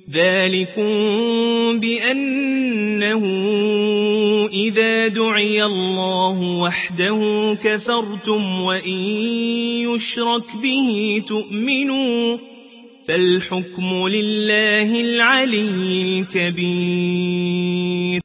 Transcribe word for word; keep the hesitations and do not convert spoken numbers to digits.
ذلكم بأنه إذا دعي الله وحده كفرتم وإن يشرك به تؤمنوا فالحكم لله العلي الكبير.